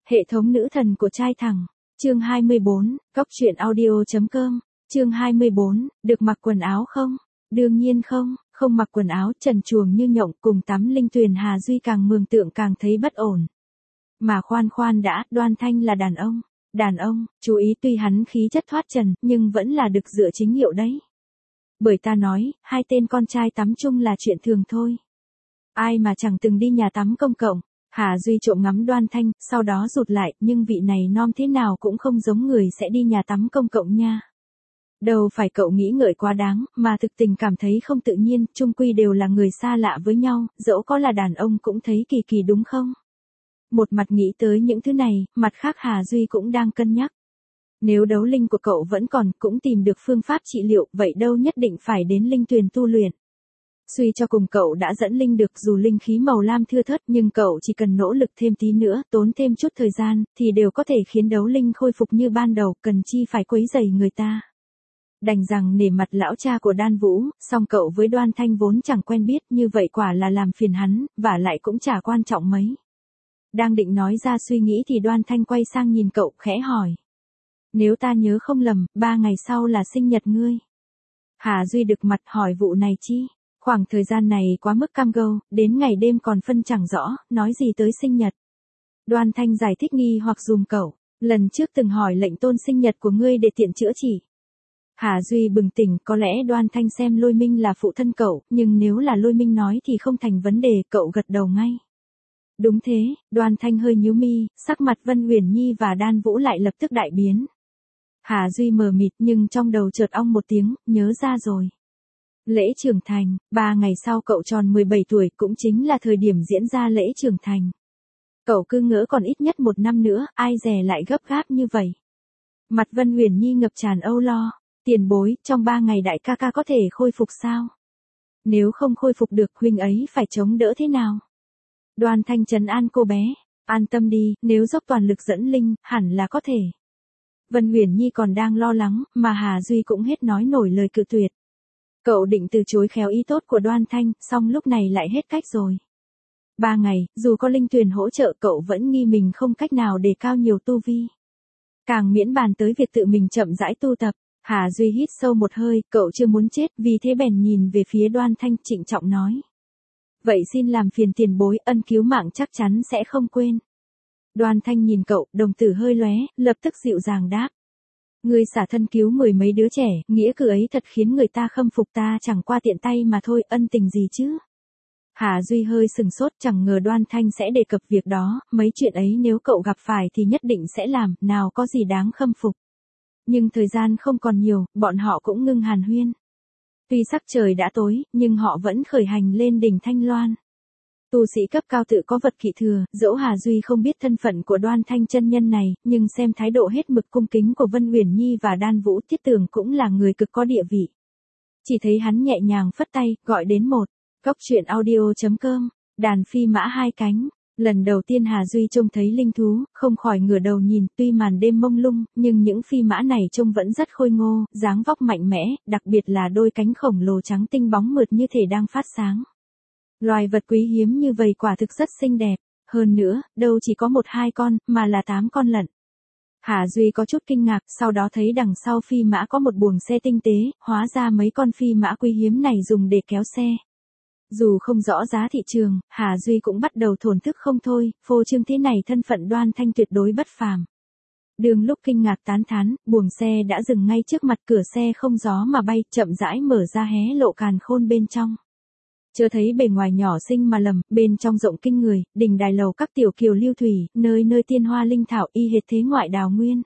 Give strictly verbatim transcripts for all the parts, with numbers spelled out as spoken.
Hệ thống nữ thần của trai thẳng. Chương hai mươi bốn, Cóc truyện audio.com. Chương hai mươi bốn, được mặc quần áo không? Đương nhiên không, không mặc quần áo, trần truồng như nhộng, cùng tắm linh tuyền. Hà Duy càng mường tượng càng thấy bất ổn. Mà khoan khoan đã, Đoan Thanh là đàn ông. Đàn ông, chú ý, tuy hắn khí chất thoát trần, nhưng vẫn là được dựa chính hiệu đấy. Bởi ta nói, hai tên con trai tắm chung là chuyện thường thôi. Ai mà chẳng từng đi nhà tắm công cộng. Hà Duy trộm ngắm Đoan Thanh, sau đó rụt lại, nhưng vị này nom thế nào cũng không giống người sẽ đi nhà tắm công cộng nha. Đâu phải cậu nghĩ ngợi quá đáng, mà thực tình cảm thấy không tự nhiên, chung quy đều là người xa lạ với nhau, dẫu có là đàn ông cũng thấy kỳ kỳ đúng không? Một mặt nghĩ tới những thứ này, mặt khác Hà Duy cũng đang cân nhắc. Nếu đấu linh của cậu vẫn còn, cũng tìm được phương pháp trị liệu, vậy đâu nhất định phải đến linh tuyền tu luyện. Suy cho cùng cậu đã dẫn linh được, dù linh khí màu lam thưa thớt, nhưng cậu chỉ cần nỗ lực thêm tí nữa, tốn thêm chút thời gian, thì đều có thể khiến đấu linh khôi phục như ban đầu, cần chi phải quấy rầy người ta. Đành rằng nể mặt lão cha của Đan Vũ, song cậu với Đoan Thanh vốn chẳng quen biết, như vậy quả là làm phiền hắn, vả lại cũng chả quan trọng mấy. Đang định nói ra suy nghĩ thì Đoan Thanh quay sang nhìn cậu, khẽ hỏi. Nếu ta nhớ không lầm, ba ngày sau là sinh nhật ngươi. Hà Duy đực mặt hỏi vụ này chi? Khoảng thời gian này quá mức cam go, đến ngày đêm còn phân chẳng rõ, nói gì tới sinh nhật. Đoan Thanh giải thích nghi hoặc dùm cậu, lần trước từng hỏi lệnh tôn sinh nhật của ngươi để tiện chữa chỉ. Hà Duy bừng tỉnh, có lẽ Đoan Thanh xem Lôi Minh là phụ thân cậu, nhưng nếu là Lôi Minh nói thì không thành vấn đề, cậu gật đầu ngay. Đúng thế, Đoan Thanh hơi nhíu mi, sắc mặt Vân Uyển Nhi và Đan Vũ lại lập tức đại biến. Hà Duy mờ mịt nhưng trong đầu chợt ong một tiếng, nhớ ra rồi. Lễ trưởng thành, ba ngày sau cậu tròn mười bảy tuổi, cũng chính là thời điểm diễn ra lễ trưởng thành. Cậu cứ ngỡ còn ít nhất một năm nữa, ai dè lại gấp gáp như vậy. Mặt Vân Uyển Nhi ngập tràn âu lo, tiền bối, trong ba ngày đại ca ca có thể khôi phục sao? Nếu không khôi phục được, huynh ấy phải chống đỡ thế nào? Đoan Thanh trấn an cô bé, an tâm đi, nếu dốc toàn lực dẫn linh, hẳn là có thể. Vân Uyển Nhi còn đang lo lắng, mà Hà Duy cũng hết nói nổi lời cự tuyệt. Cậu định từ chối khéo ý tốt của Đoan Thanh, song lúc này lại hết cách rồi. Ba ngày, dù có linh tuyền hỗ trợ cậu vẫn nghi mình không cách nào đề cao nhiều tu vi. Càng miễn bàn tới việc tự mình chậm rãi tu tập. Hà Duy hít sâu một hơi, cậu chưa muốn chết, vì thế bèn nhìn về phía Đoan Thanh trịnh trọng nói. Vậy xin làm phiền tiền bối, ân cứu mạng chắc chắn sẽ không quên. Đoan Thanh nhìn cậu, đồng tử hơi lóe, lập tức dịu dàng đáp. Ngươi xả thân cứu mười mấy đứa trẻ, nghĩa cử ấy thật khiến người ta khâm phục, ta chẳng qua tiện tay mà thôi, ân tình gì chứ. Hà Duy hơi sừng sốt, chẳng ngờ Đoan Thanh sẽ đề cập việc đó, mấy chuyện ấy nếu cậu gặp phải thì nhất định sẽ làm, nào có gì đáng khâm phục. Nhưng thời gian không còn nhiều, bọn họ cũng ngưng hàn huyên. Tuy sắc trời đã tối, nhưng họ vẫn khởi hành lên đỉnh Thanh Loan. Tu sĩ cấp cao tự có vật kỵ thừa, dẫu Hà Duy không biết thân phận của Đoan Thanh chân nhân này, nhưng xem thái độ hết mực cung kính của Vân Uyển Nhi và Đan Vũ, thiết tưởng cũng là người cực có địa vị. Chỉ thấy hắn nhẹ nhàng phất tay, gọi đến một, Cóc truyện audio.com, đàn phi mã hai cánh. Lần đầu tiên Hà Duy trông thấy linh thú, không khỏi ngửa đầu nhìn, tuy màn đêm mông lung, nhưng những phi mã này trông vẫn rất khôi ngô, dáng vóc mạnh mẽ, đặc biệt là đôi cánh khổng lồ trắng tinh bóng mượt như thể đang phát sáng. Loài vật quý hiếm như vậy quả thực rất xinh đẹp, hơn nữa, đâu chỉ có một hai con, mà là tám con lận. Hà Duy có chút kinh ngạc, sau đó thấy đằng sau phi mã có một buồng xe tinh tế, hóa ra mấy con phi mã quý hiếm này dùng để kéo xe. Dù không rõ giá thị trường, Hà Duy cũng bắt đầu thổn thức không thôi, phô trương thế này thân phận Đoan Thanh tuyệt đối bất phàm. Đường lúc kinh ngạc tán thán, buồng xe đã dừng ngay trước mặt, cửa xe không gió mà bay, chậm rãi mở ra hé lộ càn khôn bên trong. Chưa thấy bề ngoài nhỏ xinh mà lầm, bên trong rộng kinh người, đỉnh đài lầu các tiểu kiều lưu thủy, nơi nơi tiên hoa linh thảo y hệt thế ngoại đào nguyên.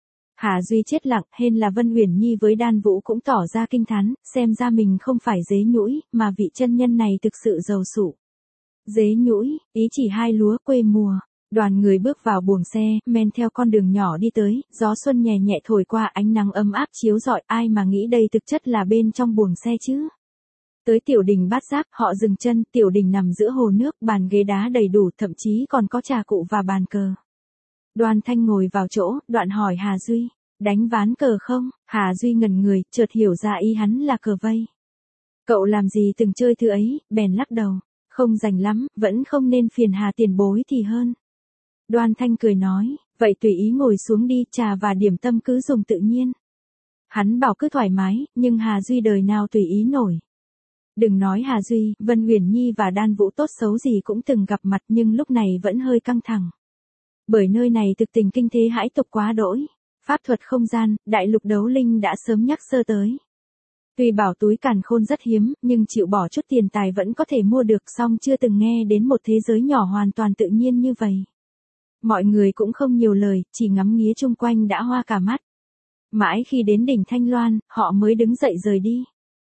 Hà Duy chết lặng, hên là Vân Uyển Nhi với Đan Vũ cũng tỏ ra kinh thán, xem ra mình không phải dế nhũi, mà vị chân nhân này thực sự giàu sụ. Dế nhũi, ý chỉ hai lúa quê mùa. Đoàn người bước vào buồng xe, men theo con đường nhỏ đi tới, gió xuân nhẹ nhẹ thổi qua, ánh nắng ấm áp chiếu rọi, ai mà nghĩ đây thực chất là bên trong buồng xe chứ. Tới tiểu đình Bát Giác, họ dừng chân, tiểu đình nằm giữa hồ nước, bàn ghế đá đầy đủ, thậm chí còn có trà cụ và bàn cờ. Đoan Thanh ngồi vào chỗ, đoạn hỏi Hà Duy, đánh ván cờ không? Hà Duy ngẩn người, chợt hiểu ra ý hắn là cờ vây. Cậu làm gì từng chơi thứ ấy, bèn lắc đầu, không rành lắm, vẫn không nên phiền Hà tiền bối thì hơn. Đoan Thanh cười nói, vậy tùy ý ngồi xuống đi, trà và điểm tâm cứ dùng tự nhiên. Hắn bảo cứ thoải mái, nhưng Hà Duy đời nào tùy ý nổi. Đừng nói Hà Duy, Vân Uyển Nhi và Đan Vũ tốt xấu gì cũng từng gặp mặt nhưng lúc này vẫn hơi căng thẳng. Bởi nơi này thực tình kinh thế hãi tục quá đỗi. Pháp thuật không gian, đại lục đấu linh đã sớm nhắc sơ tới. Tuy bảo túi càn khôn rất hiếm, nhưng chịu bỏ chút tiền tài vẫn có thể mua được, song chưa từng nghe đến một thế giới nhỏ hoàn toàn tự nhiên như vậy. Mọi người cũng không nhiều lời, chỉ ngắm nghía chung quanh đã hoa cả mắt. Mãi khi đến đỉnh Thanh Loan, họ mới đứng dậy rời đi.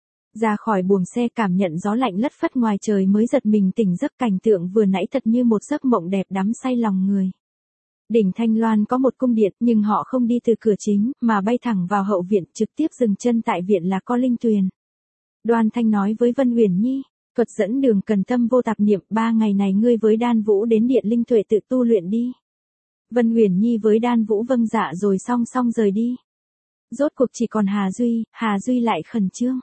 Ra khỏi buồng xe cảm nhận gió lạnh lất phất ngoài trời mới giật mình tỉnh giấc, cảnh tượng vừa nãy thật như một giấc mộng đẹp đắm say lòng người. Đỉnh Thanh Loan có một cung điện nhưng họ không đi từ cửa chính mà bay thẳng vào hậu viện, trực tiếp dừng chân tại viện là có linh tuyền. Đoan Thanh nói với Vân Uyển Nhi, thuật dẫn đường cần tâm vô tạp niệm, ba ngày này ngươi với Đan Vũ đến điện linh tuệ tự tu luyện đi. Vân Uyển Nhi với Đan Vũ vâng dạ rồi song song rời đi. Rốt cuộc chỉ còn Hà Duy, Hà Duy lại khẩn trương.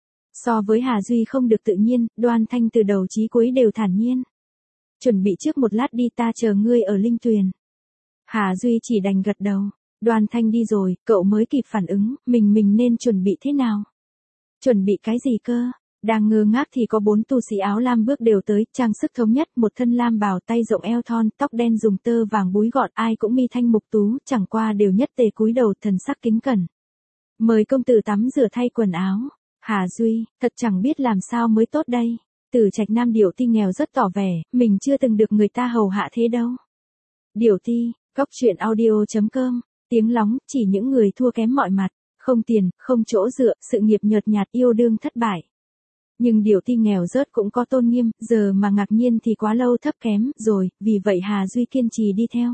So với Hà Duy không được tự nhiên, Đoan Thanh từ đầu chí cuối đều thản nhiên. Chuẩn bị trước một lát đi, ta chờ ngươi ở linh tuyền. Hà Duy chỉ đành gật đầu. Đoan Thanh đi rồi, cậu mới kịp phản ứng, mình mình nên chuẩn bị thế nào? Chuẩn bị cái gì cơ? Đang ngơ ngác thì có bốn tu sĩ áo lam bước đều tới, trang sức thống nhất, một thân lam bào, tay rộng eo thon, tóc đen dùng tơ vàng búi gọn, ai cũng mi thanh mục tú, chẳng qua đều nhất tề cúi đầu, thần sắc kính cẩn. Mời công tử tắm rửa thay quần áo. Hà Duy, thật chẳng biết làm sao mới tốt đây. Từ Trạch Nam Điểu Ti nghèo rất tỏ vẻ, mình chưa từng được người ta hầu hạ thế đâu. Điểu Ti, Cóc truyện audio chấm com, tiếng lóng, chỉ những người thua kém mọi mặt, không tiền, không chỗ dựa, sự nghiệp nhợt nhạt, yêu đương thất bại. Nhưng Điểu Ti nghèo rớt cũng có tôn nghiêm, giờ mà ngạc nhiên thì quá lâu thấp kém rồi, vì vậy Hà Duy kiên trì đi theo.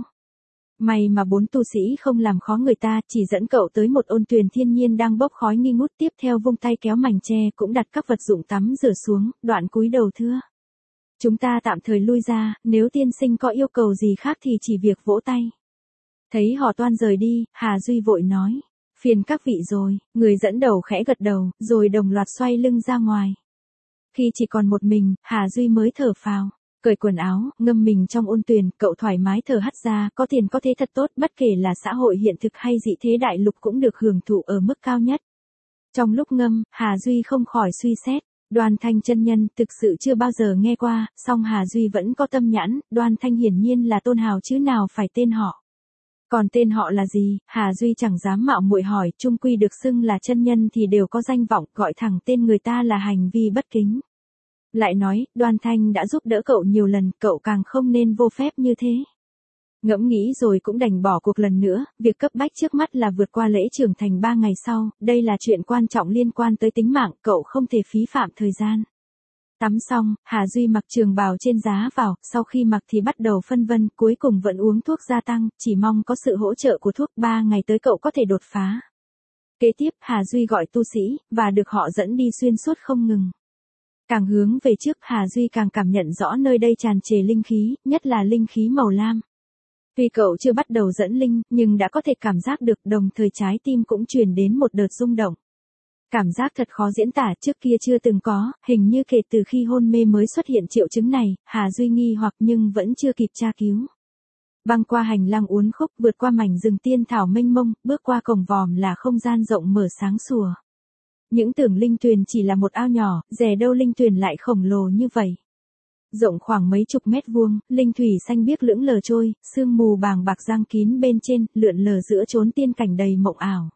May mà bốn tu sĩ không làm khó người ta, chỉ dẫn cậu tới một ôn tuyền thiên nhiên đang bốc khói nghi ngút, tiếp theo vung tay kéo mảnh tre cũng đặt các vật dụng tắm rửa xuống, đoạn cúi đầu thưa. Chúng ta tạm thời lui ra, nếu tiên sinh có yêu cầu gì khác thì chỉ việc vỗ tay. Thấy họ toan rời đi, Hà Duy vội nói, phiền các vị rồi, người dẫn đầu khẽ gật đầu, rồi đồng loạt xoay lưng ra ngoài. Khi chỉ còn một mình, Hà Duy mới thở phào. Cởi quần áo, ngâm mình trong ôn tuyền, cậu thoải mái thở hắt ra, có tiền có thế thật tốt, bất kể là xã hội hiện thực hay dị thế đại lục cũng được hưởng thụ ở mức cao nhất. Trong lúc ngâm, Hà Duy không khỏi suy xét, Đoan Thanh chân nhân thực sự chưa bao giờ nghe qua, song Hà Duy vẫn có tâm nhãn, Đoan Thanh hiển nhiên là tôn hào chứ nào phải tên họ. Còn tên họ là gì, Hà Duy chẳng dám mạo muội hỏi, chung quy được xưng là chân nhân thì đều có danh vọng, gọi thẳng tên người ta là hành vi bất kính. Lại nói, Đoan Thanh đã giúp đỡ cậu nhiều lần, cậu càng không nên vô phép như thế. Ngẫm nghĩ rồi cũng đành bỏ cuộc lần nữa, việc cấp bách trước mắt là vượt qua lễ trưởng thành ba ngày sau, đây là chuyện quan trọng liên quan tới tính mạng, cậu không thể phí phạm thời gian. Tắm xong, Hà Duy mặc trường bào trên giá vào, sau khi mặc thì bắt đầu phân vân, cuối cùng vẫn uống thuốc gia tăng, chỉ mong có sự hỗ trợ của thuốc, ba ngày tới cậu có thể đột phá. Kế tiếp, Hà Duy gọi tu sĩ, và được họ dẫn đi xuyên suốt không ngừng. Càng hướng về trước, Hà Duy càng cảm nhận rõ nơi đây tràn trề linh khí, nhất là linh khí màu lam. Tuy cậu chưa bắt đầu dẫn linh, nhưng đã có thể cảm giác được, đồng thời trái tim cũng truyền đến một đợt rung động. Cảm giác thật khó diễn tả, trước kia chưa từng có, hình như kể từ khi hôn mê mới xuất hiện triệu chứng này, Hà Duy nghi hoặc nhưng vẫn chưa kịp tra cứu. Băng qua hành lang uốn khúc, vượt qua mảnh rừng tiên thảo mênh mông, bước qua cổng vòm là không gian rộng mở sáng sủa. Những tưởng linh tuyền chỉ là một ao nhỏ, dè đâu linh tuyền lại khổng lồ như vậy. Rộng khoảng mấy chục mét vuông, linh thủy xanh biếc lững lờ trôi, sương mù bàng bạc giăng kín bên trên, lượn lờ giữa chốn tiên cảnh đầy mộng ảo.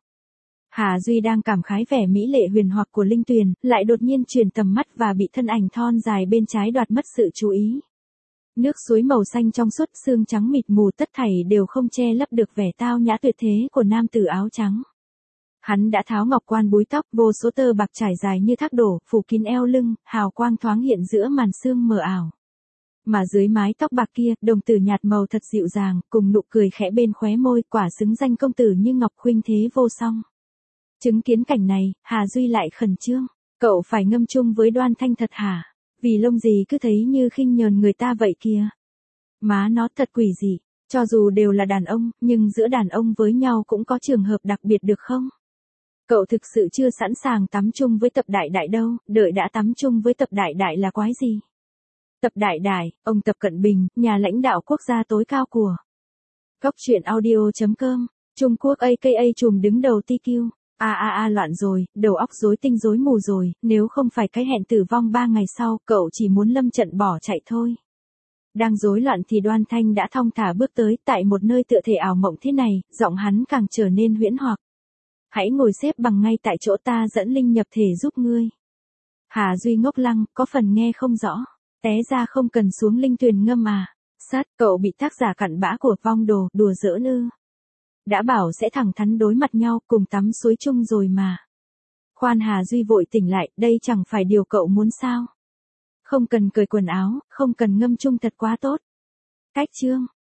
Hà Duy đang cảm khái vẻ mỹ lệ huyền hoặc của linh tuyền, lại đột nhiên chuyển tầm mắt và bị thân ảnh thon dài bên trái đoạt mất sự chú ý. Nước suối màu xanh trong suốt, sương trắng mịt mù, tất thảy đều không che lấp được vẻ tao nhã tuyệt thế của nam tử áo trắng. Hắn đã tháo ngọc quan búi tóc, vô số tơ bạc trải dài như thác đổ, phủ kín eo lưng, hào quang thoáng hiện giữa màn sương mờ ảo. Mà dưới mái tóc bạc kia, đồng tử nhạt màu thật dịu dàng, cùng nụ cười khẽ bên khóe môi, quả xứng danh công tử như ngọc khuynh thế vô song. Chứng kiến cảnh này, Hà Duy lại khẩn trương, cậu phải ngâm chung với Đoan Thanh thật hả? Vì lông gì cứ thấy như khinh nhờn người ta vậy kìa. Má nó thật quỷ dị, cho dù đều là đàn ông, nhưng giữa đàn ông với nhau cũng có trường hợp đặc biệt được không? Cậu thực sự chưa sẵn sàng tắm chung với Tập Đại Đại đâu, đợi đã tắm chung với Tập Đại Đại là quái gì? Tập Đại Đại, ông Tập Cận Bình, nhà lãnh đạo quốc gia tối cao của Cóc truyện audio chấm com. Trung Quốc a ca a trùm đứng đầu tê quy. A a a loạn rồi, đầu óc rối tinh rối mù rồi, nếu không phải cái hẹn tử vong ba ngày sau, cậu chỉ muốn lâm trận bỏ chạy thôi. Đang rối loạn thì Đoan Thanh đã thong thả bước tới, tại một nơi tựa thể ảo mộng thế này, giọng hắn càng trở nên huyễn hoặc. Hãy ngồi xếp bằng ngay tại chỗ, ta dẫn linh nhập thể giúp ngươi. Hà Duy ngốc lăng, có phần nghe không rõ. Té ra không cần xuống linh tuyền ngâm à. Sát, cậu bị tác giả cặn bã của vong đồ, đùa giỡn ư. Đã bảo sẽ thẳng thắn đối mặt nhau, cùng tắm suối chung rồi mà. Khoan, Hà Duy vội tỉnh lại, đây chẳng phải điều cậu muốn sao. Không cần cởi quần áo, không cần ngâm chung thật quá tốt. Cách chương.